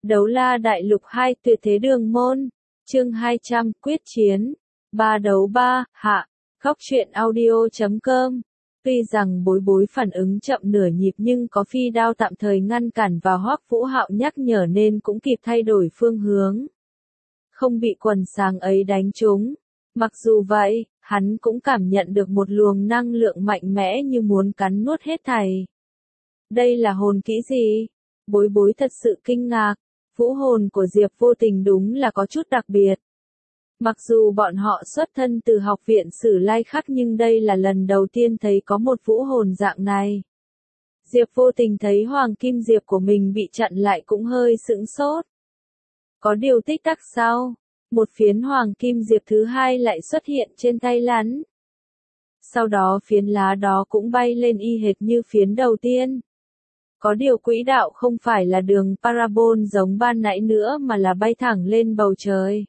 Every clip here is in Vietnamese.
Đấu la đại lục 2 tuyệt thế đường môn. Chương 200 quyết chiến. 3 đấu 3, hạ. Góc truyện audio.com. Tuy rằng Bối Bối phản ứng chậm nửa nhịp nhưng có phi đao tạm thời ngăn cản và Hoắc Vũ Hạo nhắc nhở nên cũng kịp thay đổi phương hướng. Không bị quần sáng ấy đánh trúng. Mặc dù vậy, hắn cũng cảm nhận được một luồng năng lượng mạnh mẽ như muốn cắn nuốt hết thảy. Đây là hồn kỹ gì? Bối Bối thật sự kinh ngạc. Vũ hồn của Diệp Vô Tình đúng là có chút đặc biệt. Mặc dù bọn họ xuất thân từ học viện Sử Lai Khắc nhưng đây là lần đầu tiên thấy có một vũ hồn dạng này. Diệp Vô Tình thấy Hoàng Kim Diệp của mình bị chặn lại cũng hơi sững sốt. Có điều tích tắc sau, một phiến Hoàng Kim Diệp thứ hai lại xuất hiện trên tay hắn. Sau đó phiến lá đó cũng bay lên y hệt như phiến đầu tiên. Có điều quỹ đạo không phải là đường parabol giống ban nãy nữa mà là bay thẳng lên bầu trời.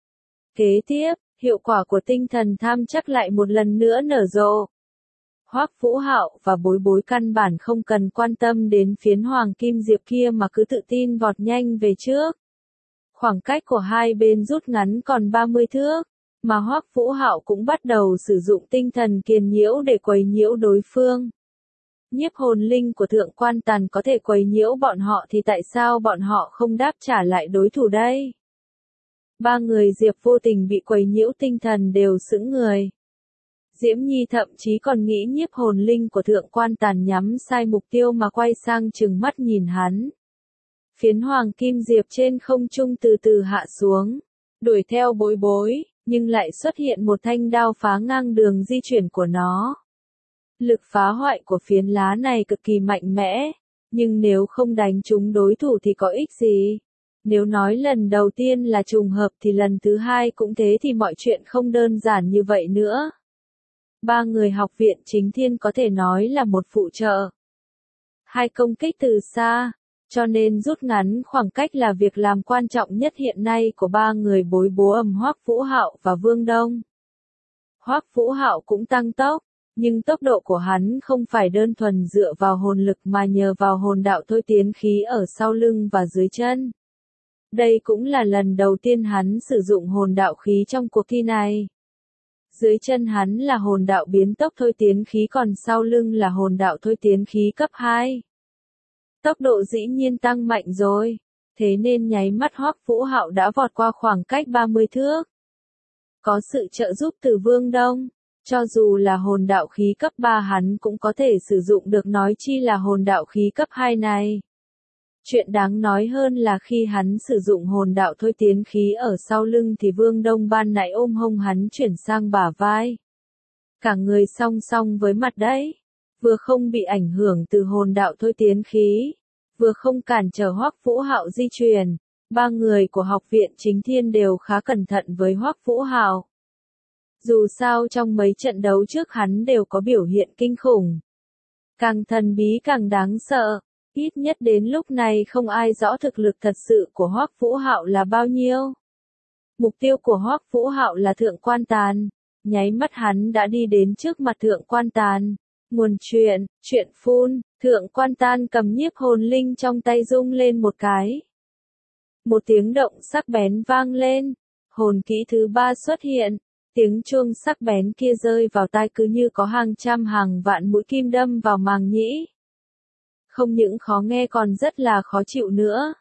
Kế tiếp, hiệu quả của tinh thần tham chắc lại một lần nữa nở rộ. Hoắc Vũ Hạo và Bối Bối căn bản không cần quan tâm đến phiến Hoàng Kim Diệp kia mà cứ tự tin vọt nhanh về trước. Khoảng cách của hai bên rút ngắn còn 30 thước, mà Hoắc Vũ Hạo cũng bắt đầu sử dụng tinh thần kiền nhiễu để quấy nhiễu đối phương. Nhiếp hồn linh của Thượng Quan Tàn có thể quấy nhiễu bọn họ thì tại sao bọn họ không đáp trả lại đối thủ đây? Ba người Diệp Vô Tình bị quấy nhiễu tinh thần đều sững người. Diễm Nhi thậm chí còn nghĩ nhiếp hồn linh của Thượng Quan Tàn nhắm sai mục tiêu mà quay sang trừng mắt nhìn hắn. Phiến Hoàng Kim Diệp trên không trung từ từ hạ xuống, đuổi theo Bối Bối, nhưng lại xuất hiện một thanh đao phá ngang đường di chuyển của nó. Lực phá hoại của phiến lá này cực kỳ mạnh mẽ, nhưng nếu không đánh trúng đối thủ thì có ích gì? Nếu nói lần đầu tiên là trùng hợp thì lần thứ hai cũng thế thì mọi chuyện không đơn giản như vậy nữa. Ba người học viện Chính Thiên có thể nói là một phụ trợ. Hai công kích từ xa, cho nên rút ngắn khoảng cách là việc làm quan trọng nhất hiện nay của ba người Bối Bối Hoắc Vũ Hạo và Vương Đông. Hoắc Vũ Hạo cũng tăng tốc. Nhưng tốc độ của hắn không phải đơn thuần dựa vào hồn lực mà nhờ vào hồn đạo thôi tiến khí ở sau lưng và dưới chân. Đây cũng là lần đầu tiên hắn sử dụng hồn đạo khí trong cuộc thi này. Dưới chân hắn là hồn đạo biến tốc thôi tiến khí còn sau lưng là hồn đạo thôi tiến khí cấp 2. Tốc độ dĩ nhiên tăng mạnh rồi, thế nên nháy mắt Hoắc Vũ Hạo đã vọt qua khoảng cách 30 thước. Có sự trợ giúp từ Vương Đông. Cho dù là hồn đạo khí cấp 3 hắn cũng có thể sử dụng được nói chi là hồn đạo khí cấp 2 này. Chuyện đáng nói hơn là khi hắn sử dụng hồn đạo thôi tiến khí ở sau lưng thì Vương Đông ban nãy ôm hông hắn chuyển sang bả vai. Cả người song song với mặt đấy, vừa không bị ảnh hưởng từ hồn đạo thôi tiến khí, vừa không cản trở Hoắc Vũ Hạo di chuyển. Ba người của học viện Chính Thiên đều khá cẩn thận với Hoắc Vũ Hạo. Dù sao trong mấy trận đấu trước hắn đều có biểu hiện kinh khủng. Càng thần bí càng đáng sợ, ít nhất đến lúc này không ai rõ thực lực thật sự của Hoắc Vũ Hạo là bao nhiêu. Mục tiêu của Hoắc Vũ Hạo là Thượng Quan Tàn, nháy mắt hắn đã đi đến trước mặt Thượng Quan Tàn. Nguồn chuyện phun, Thượng Quan Tàn cầm nhiếp hồn linh trong tay rung lên một cái. Một tiếng động sắc bén vang lên, hồn kỹ thứ 3 xuất hiện. Tiếng chuông sắc bén kia rơi vào tai cứ như có hàng trăm hàng vạn mũi kim đâm vào màng nhĩ. Không những khó nghe còn rất là khó chịu nữa.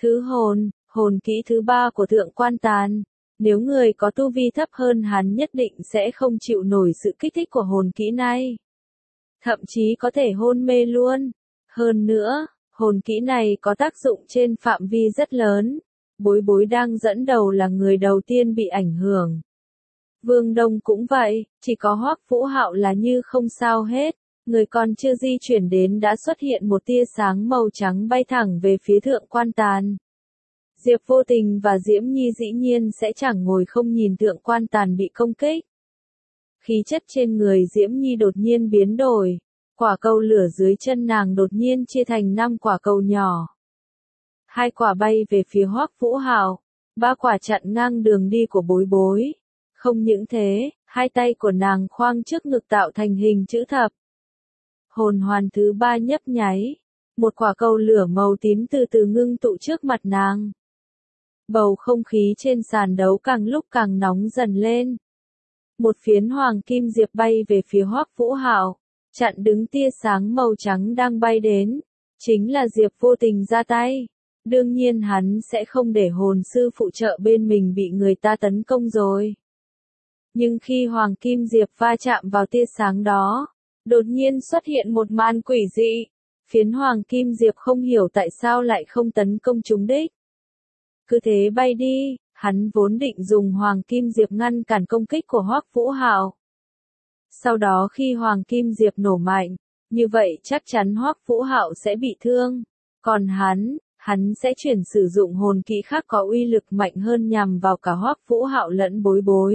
Hồn kỹ thứ 3 của Thượng Quan Tàn. Nếu người có tu vi thấp hơn hắn nhất định sẽ không chịu nổi sự kích thích của hồn kỹ này. Thậm chí có thể hôn mê luôn. Hơn nữa, hồn kỹ này có tác dụng trên phạm vi rất lớn. Bối Bối đang dẫn đầu là người đầu tiên bị ảnh hưởng. Vương Đông cũng vậy, chỉ có Hoắc Vũ Hạo là như không sao hết, người còn chưa di chuyển đến đã xuất hiện một tia sáng màu trắng bay thẳng về phía Thượng Quan Tàn. Diệp Vô Tình và Diễm Nhi dĩ nhiên sẽ chẳng ngồi không nhìn Thượng Quan Tàn bị công kích. Khí chất trên người Diễm Nhi đột nhiên biến đổi, quả cầu lửa dưới chân nàng đột nhiên chia thành 5 quả cầu nhỏ. 2 quả bay về phía Hoắc Vũ Hạo, 3 quả chặn ngang đường đi của Bối Bối. Không những thế, 2 tay của nàng khoang trước ngực tạo thành hình chữ thập. Hồn hoàn thứ 3 nhấp nháy, Một quả cầu lửa màu tím từ từ ngưng tụ trước mặt nàng. Bầu không khí trên sàn đấu càng lúc càng nóng dần lên. Một phiến hoàng kim diệp bay về phía Hoắc Vũ Hạo, chặn đứng tia sáng màu trắng đang bay đến. Chính là Diệp Vô Tình ra tay. Đương nhiên hắn sẽ không để hồn sư phụ trợ bên mình bị người ta tấn công rồi. Nhưng khi hoàng kim diệp va chạm vào tia sáng đó, đột nhiên xuất hiện một màn quỷ dị. Phiến hoàng kim diệp không hiểu tại sao lại không tấn công trúng đích. Cứ thế bay đi, hắn vốn định dùng hoàng kim diệp ngăn cản công kích của Hoắc Vũ Hạo. Sau đó khi hoàng kim diệp nổ mạnh, như vậy chắc chắn Hoắc Vũ Hạo sẽ bị thương. Còn hắn sẽ chuyển sử dụng hồn kỹ khác có uy lực mạnh hơn nhằm vào cả Hoắc Vũ Hạo lẫn Bối Bối.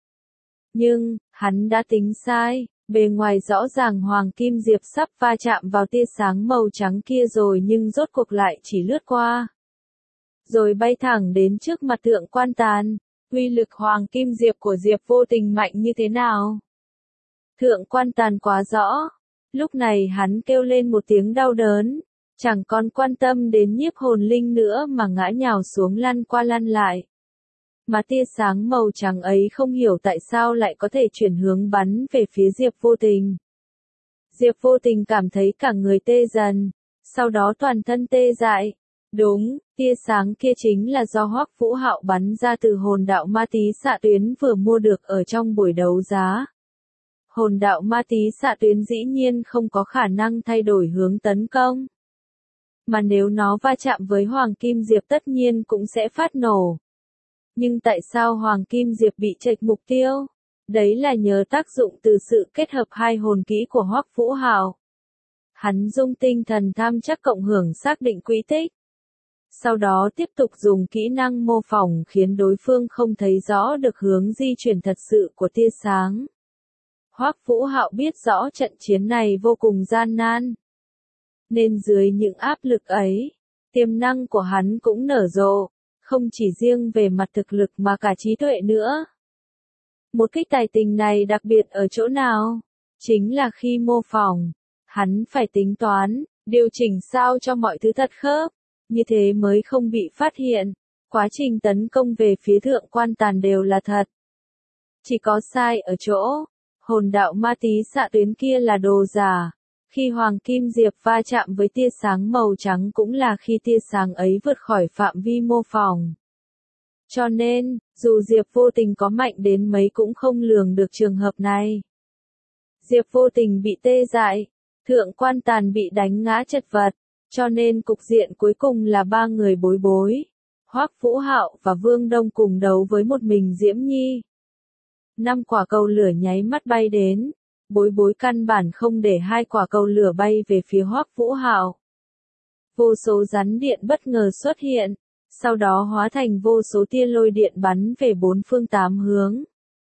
Nhưng, hắn đã tính sai, bề ngoài rõ ràng hoàng kim diệp sắp va chạm vào tia sáng màu trắng kia rồi nhưng rốt cuộc lại chỉ lướt qua. Rồi bay thẳng đến trước mặt Thượng Quan Tàn. Uy lực hoàng kim diệp của Diệp Vô Tình mạnh như thế nào? Thượng Quan Tàn quá rõ. Lúc này hắn kêu lên một tiếng đau đớn, chẳng còn quan tâm đến nhiếp hồn linh nữa mà ngã nhào xuống lăn qua lăn lại. Mà tia sáng màu trắng ấy không hiểu tại sao lại có thể chuyển hướng bắn về phía Diệp Vô Tình. Diệp Vô Tình cảm thấy cả người tê dần, sau đó toàn thân tê dại. Đúng, tia sáng kia chính là do Hoắc Vũ Hạo bắn ra từ hồn đạo ma tí xạ tuyến vừa mua được ở trong buổi đấu giá. Hồn đạo ma tí xạ tuyến dĩ nhiên không có khả năng thay đổi hướng tấn công. Mà nếu nó va chạm với Hoàng Kim Diệp tất nhiên cũng sẽ phát nổ. Nhưng tại sao Hoàng Kim Diệp bị chệch mục tiêu? Đấy là nhờ tác dụng từ sự kết hợp hai hồn kỹ của Hoắc Vũ Hạo. Hắn dùng tinh thần tham chắc cộng hưởng xác định quỹ tích. Sau đó tiếp tục dùng kỹ năng mô phỏng khiến đối phương không thấy rõ được hướng di chuyển thật sự của tia sáng. Hoắc Vũ Hạo biết rõ trận chiến này vô cùng gian nan. Nên dưới những áp lực ấy, tiềm năng của hắn cũng nở rộ, không chỉ riêng về mặt thực lực mà cả trí tuệ nữa. Một kích tài tình này đặc biệt ở chỗ nào? Chính là khi mô phỏng, hắn phải tính toán, điều chỉnh sao cho mọi thứ thật khớp, như thế mới không bị phát hiện. Quá trình tấn công về phía Thượng Quan Tàn đều là thật. Chỉ có sai ở chỗ, hồn đạo ma tí xạ tuyến kia là đồ giả. Khi Hoàng Kim Diệp va chạm với tia sáng màu trắng cũng là khi tia sáng ấy vượt khỏi phạm vi mô phỏng. Cho nên, dù Diệp Vô Tình có mạnh đến mấy cũng không lường được trường hợp này. Diệp Vô Tình bị tê dại, Thượng Quan Tàn bị đánh ngã chật vật, cho nên cục diện cuối cùng là ba người Bối Bối, Hoắc Vũ Hạo và Vương Đông cùng đấu với một mình Diễm Nhi. 5 quả cầu lửa nháy mắt bay đến. Bối Bối căn bản không để hai quả cầu lửa bay về phía Hoắc Vũ Hạo. Vô số rắn điện bất ngờ xuất hiện, sau đó hóa thành vô số tia lôi điện bắn về bốn phương tám hướng.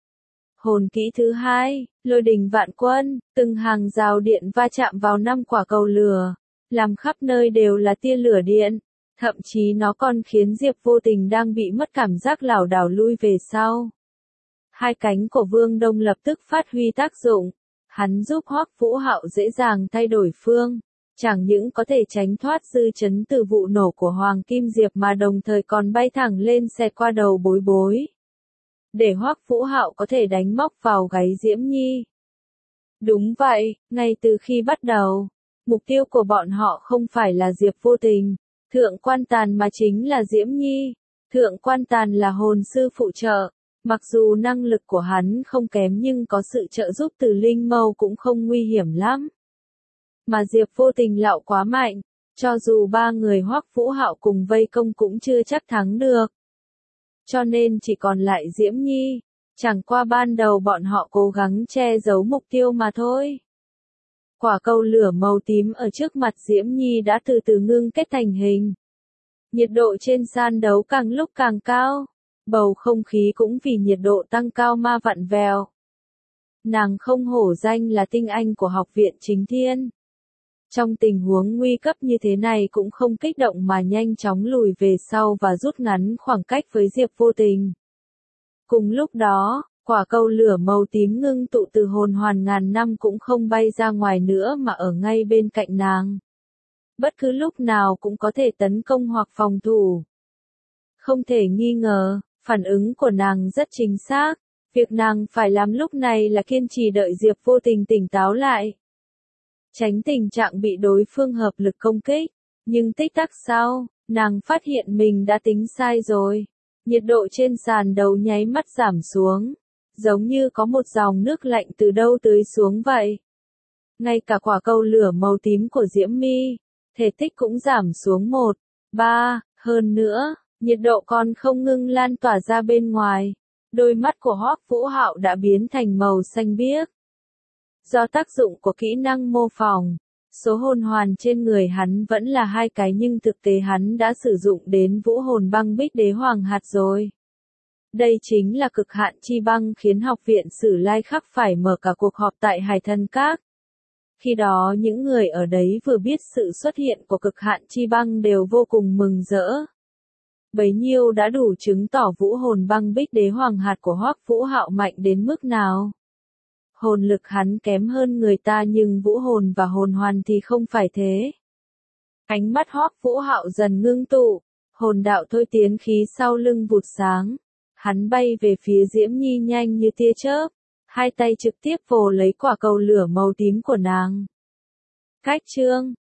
Hồn kỹ thứ hai, Lôi Đình Vạn Quân, từng hàng rào điện va chạm vào 5 quả cầu lửa, làm khắp nơi đều là tia lửa điện, thậm chí nó còn khiến Diệp Vô Tình đang bị mất cảm giác lảo đảo lui về sau. Hai cánh của Vương Đông lập tức phát huy tác dụng. Hắn giúp Hoắc Vũ Hạo dễ dàng thay đổi phương, chẳng những có thể tránh thoát dư chấn từ vụ nổ của Hoàng Kim Diệp mà đồng thời còn bay thẳng lên xẹt qua đầu Bối Bối. Để Hoắc Vũ Hạo có thể đánh móc vào gáy Diễm Nhi. Đúng vậy, ngay từ khi bắt đầu, mục tiêu của bọn họ không phải là Diệp Vô Tình, Thượng Quan Tàn mà chính là Diễm Nhi. Thượng Quan Tàn là hồn sư phụ trợ. Mặc dù năng lực của hắn không kém nhưng có sự trợ giúp từ linh mâu cũng không nguy hiểm lắm. Mà Diệp Vô Tình lạo quá mạnh, cho dù ba người Hoắc Vũ Hạo cùng vây công cũng chưa chắc thắng được. Cho nên chỉ còn lại Diễm Nhi, chẳng qua ban đầu bọn họ cố gắng che giấu mục tiêu mà thôi. Quả cầu lửa màu tím ở trước mặt Diễm Nhi đã từ từ ngưng kết thành hình. Nhiệt độ trên sàn đấu càng lúc càng cao. Bầu không khí cũng vì nhiệt độ tăng cao ma vặn vẹo. Nàng không hổ danh là tinh anh của học viện Chính Thiên. Trong tình huống nguy cấp như thế này cũng không kích động mà nhanh chóng lùi về sau và rút ngắn khoảng cách với Diệp Vô Tình. Cùng lúc đó, quả cầu lửa màu tím ngưng tụ từ hồn hoàn ngàn năm cũng không bay ra ngoài nữa mà ở ngay bên cạnh nàng. bất cứ lúc nào cũng có thể tấn công hoặc phòng thủ. Không thể nghi ngờ, phản ứng của nàng rất chính xác. Việc nàng phải làm lúc này là kiên trì đợi Diệp Vô Tình tỉnh táo lại. Tránh tình trạng bị đối phương hợp lực công kích. Nhưng tích tắc sau, nàng phát hiện mình đã tính sai rồi. Nhiệt độ trên sàn đấu nháy mắt giảm xuống. Giống như có một dòng nước lạnh từ đâu tưới xuống vậy. Ngay cả quả cầu lửa màu tím của Diễm My, thể tích cũng giảm xuống 1/3, hơn nữa, nhiệt độ còn không ngừng lan tỏa ra bên ngoài. Đôi mắt của Hoắc Vũ Hạo đã biến thành màu xanh biếc. Do tác dụng của kỹ năng mô phỏng, số hồn hoàn trên người hắn vẫn là 2 cái nhưng thực tế hắn đã sử dụng đến vũ hồn băng bích đế hoàng hạt rồi. Đây chính là cực hạn chi băng khiến học viện Sử Lai Khắc phải mở cả cuộc họp tại Hải Thần Các. Khi đó những người ở đấy vừa biết sự xuất hiện của cực hạn chi băng đều vô cùng mừng rỡ. Bấy nhiêu đã đủ chứng tỏ vũ hồn băng bích đế hoàng hạt của Hoắc Vũ Hạo mạnh đến mức nào. Hồn lực hắn kém hơn người ta nhưng vũ hồn và hồn hoàn thì không phải thế. Ánh mắt Hoắc Vũ Hạo dần ngưng tụ, hồn đạo thôi tiến khí sau lưng vụt sáng. Hắn bay về phía Diễm Nhi nhanh như tia chớp, 2 tay trực tiếp vồ lấy quả cầu lửa màu tím của nàng. Cách chương